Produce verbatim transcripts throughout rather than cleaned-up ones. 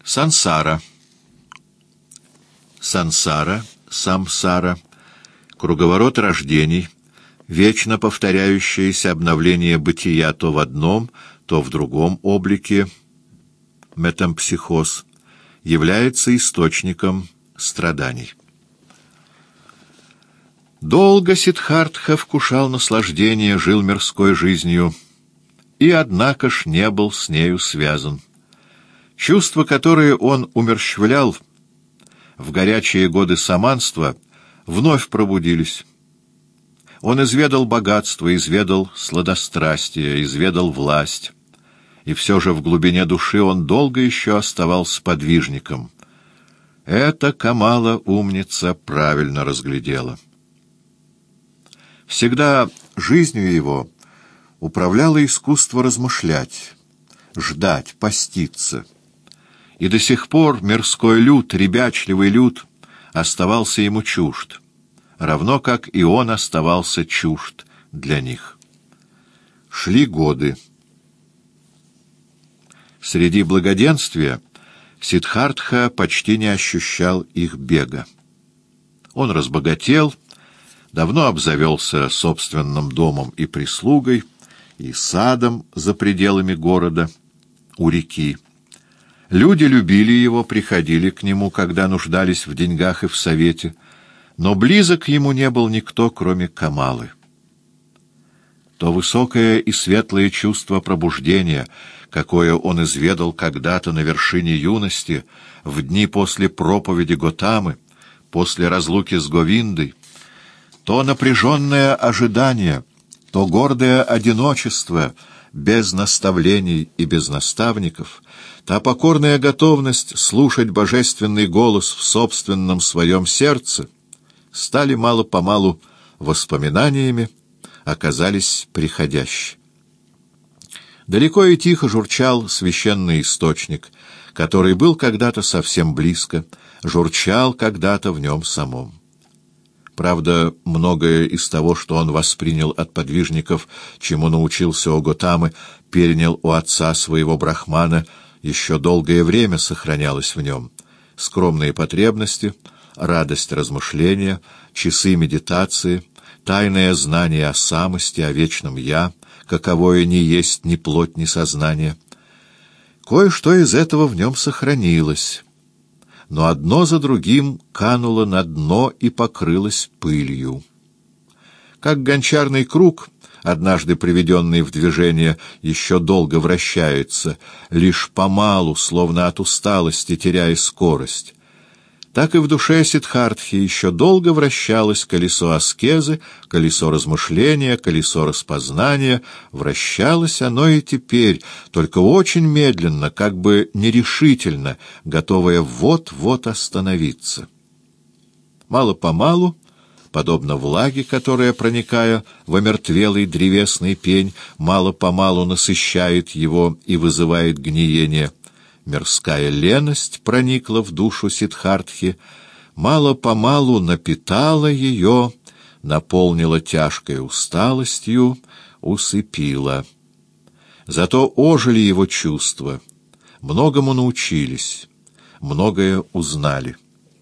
Сансара. Сансара, самсара, круговорот рождений, вечно повторяющееся обновление бытия то в одном, то в другом облике, метампсихоз, является источником страданий. Долго Сиддхартха вкушал наслаждение, жил мирской жизнью, и, однако ж, не был с нею связан. Чувства, которые он умерщвлял в горячие годы саманства, вновь пробудились. Он изведал богатство, изведал сладострастие, изведал власть, и все же в глубине души он долго еще оставался подвижником. Это Камала, умница, правильно разглядела. Всегда жизнью его управляло искусство размышлять, ждать, поститься. И до сих пор мирской люд, ребячливый люд, оставался ему чужд, равно как и он оставался чужд для них. Шли годы. Среди благоденствия Сиддхартха почти не ощущал их бега. Он разбогател, давно обзавелся собственным домом и прислугой, и садом за пределами города, у реки. Люди любили его, приходили к нему, когда нуждались в деньгах и в совете, но близок ему не был никто, кроме Камалы. То высокое и светлое чувство пробуждения, какое он изведал когда-то на вершине юности, в дни после проповеди Готамы, после разлуки с Говиндой, то напряженное ожидание, то гордое одиночество, без наставлений и без наставников, та покорная готовность слушать божественный голос в собственном своем сердце, стали мало-помалу воспоминаниями, оказались приходящими. Далеко и тихо журчал священный источник, который был когда-то совсем близко, журчал когда-то в нем самом. Правда, многое из того, что он воспринял от подвижников, чему научился у Готамы, перенял у отца своего Брахмана, еще долгое время сохранялось в нем. Скромные потребности, радость размышления, часы медитации, тайное знание о самости, о вечном «я», каковое ни есть ни плоть, ни сознание. Кое-что из этого в нем сохранилось, но одно за другим кануло на дно и покрылось пылью. Как гончарный круг, однажды приведенный в движение, еще долго вращается, лишь помалу, словно от усталости, теряя скорость, так и в душе Сиддхартхи еще долго вращалось колесо аскезы, колесо размышления, колесо распознания. Вращалось оно и теперь, только очень медленно, как бы нерешительно, готовое вот-вот остановиться. Мало-помалу, подобно влаге, которая, проникая в омертвелый древесный пень, мало-помалу насыщает его и вызывает гниение, мирская леность проникла в душу Сиддхартхи, мало-помалу напитала ее, наполнила тяжкой усталостью, усыпила. Зато ожили его чувства, многому научились, многое узнали.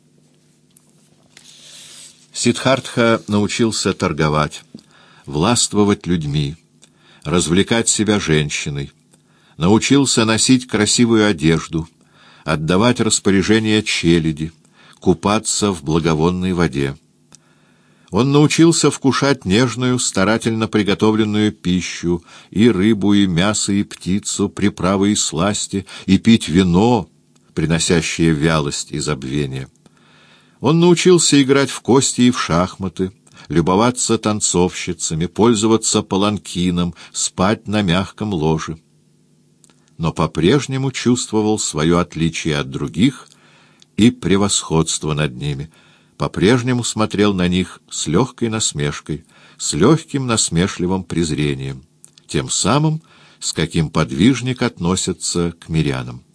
Сиддхартха научился торговать, властвовать людьми, развлекать себя женщиной, научился носить красивую одежду, отдавать распоряжения челяди, купаться в благовонной воде. Он научился вкушать нежную, старательно приготовленную пищу, и рыбу, и мясо, и птицу, приправы и сласти, и пить вино, приносящее вялость и забвение. Он научился играть в кости и в шахматы, любоваться танцовщицами, пользоваться паланкином, спать на мягком ложе. Но по-прежнему чувствовал свое отличие от других и превосходство над ними, по-прежнему смотрел на них с легкой насмешкой, с легким насмешливым презрением, тем самым, с каким подвижник относится к мирянам.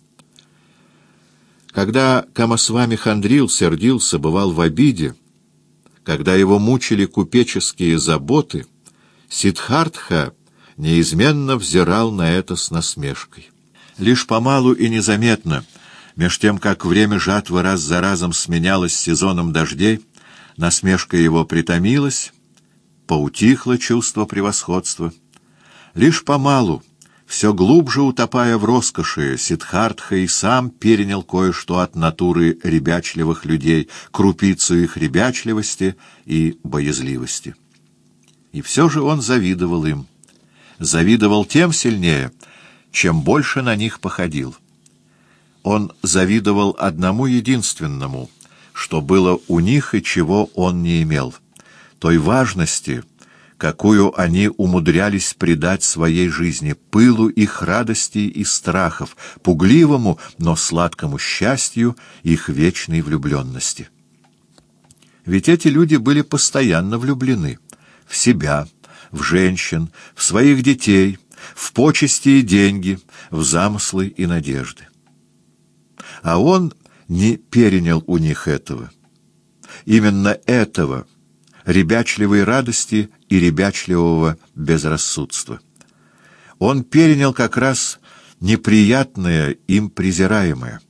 Когда Камасвами хандрил, сердился, бывал в обиде, когда его мучили купеческие заботы, Сиддхартха неизменно взирал на это с насмешкой. Лишь помалу и незаметно, Меж тем, как время жатвы раз за разом сменялось сезоном дождей, насмешка его притомилась, поутихло чувство превосходства. Лишь помалу, все глубже утопая в роскоши, Сиддхартха и сам перенял кое-что от натуры ребячливых людей, крупицу их ребячливости и боязливости. И все же он завидовал им. Завидовал тем сильнее, чем больше на них походил. Он завидовал одному единственному, что было у них и чего он не имел, той важности, какую они умудрялись придать своей жизни, пылу их радостей и страхов, пугливому, но сладкому счастью их вечной влюбленности. Ведь эти люди были постоянно влюблены в себя, в женщин, в своих детей, в почести и деньги, в замыслы и надежды. А он не перенял у них этого. Именно этого — ребячливой радости и ребячливого безрассудства. Он перенял как раз неприятное, им презираемое.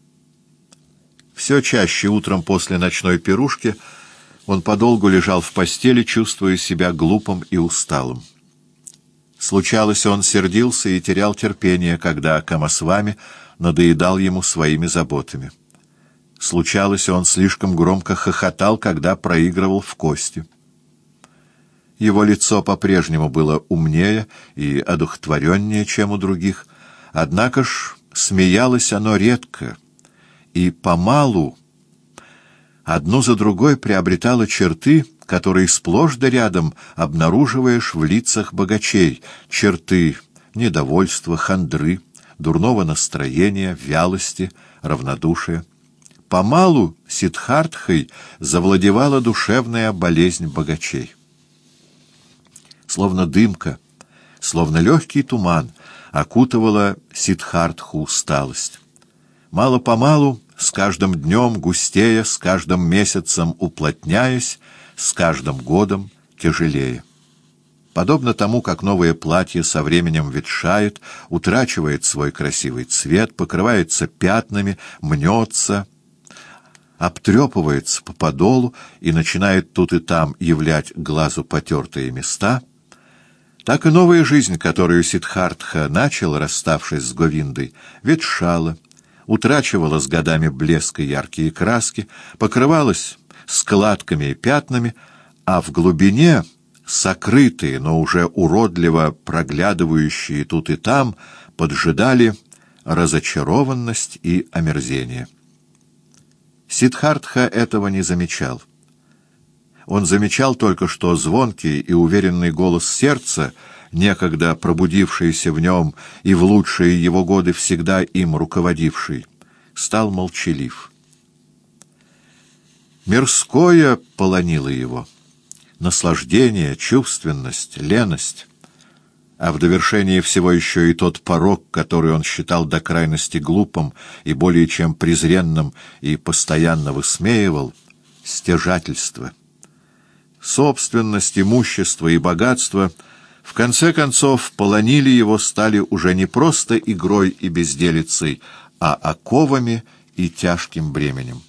Все чаще утром после ночной пирушки он подолгу лежал в постели, чувствуя себя глупым и усталым. Случалось, он сердился и терял терпение, когда Камасвами надоедал ему своими заботами. Случалось, он слишком громко хохотал, когда проигрывал в кости. Его лицо по-прежнему было умнее и одухотвореннее, чем у других, однако ж смеялось оно редко, и помалу одну за другой приобретало черты, которые сплошь да рядом обнаруживаешь в лицах богачей, черты недовольства, хандры, дурного настроения, вялости, равнодушия. Помалу Сиддхартхой завладевала душевная болезнь богачей. Словно дымка, словно легкий туман окутывала Сиддхартху усталость. Мало-помалу, с каждым днем густея, с каждым месяцем уплотняясь, с каждым годом тяжелее. Подобно тому, как новое платье со временем ветшает, утрачивает свой красивый цвет, покрывается пятнами, мнется, обтрепывается по подолу и начинает тут и там являть глазу потертые места, так и новая жизнь, которую Сиддхартха начал, расставшись с Говиндой, ветшала, утрачивала с годами блеск и яркие краски, покрывалась складками и пятнами, а в глубине сокрытые, но уже уродливо проглядывающие тут и там, поджидали разочарованность и омерзение. Сиддхартха этого не замечал. Он замечал только, что звонкий и уверенный голос сердца, некогда пробудившийся в нем и в лучшие его годы всегда им руководивший, стал молчалив. Мирское полонило его. Наслаждение, чувственность, леность, а в довершение всего еще и тот порок, который он считал до крайности глупым и более чем презренным и постоянно высмеивал — стяжательство. Собственность, имущество и богатство в конце концов полонили его, стали уже не просто игрой и безделицей, а оковами и тяжким бременем.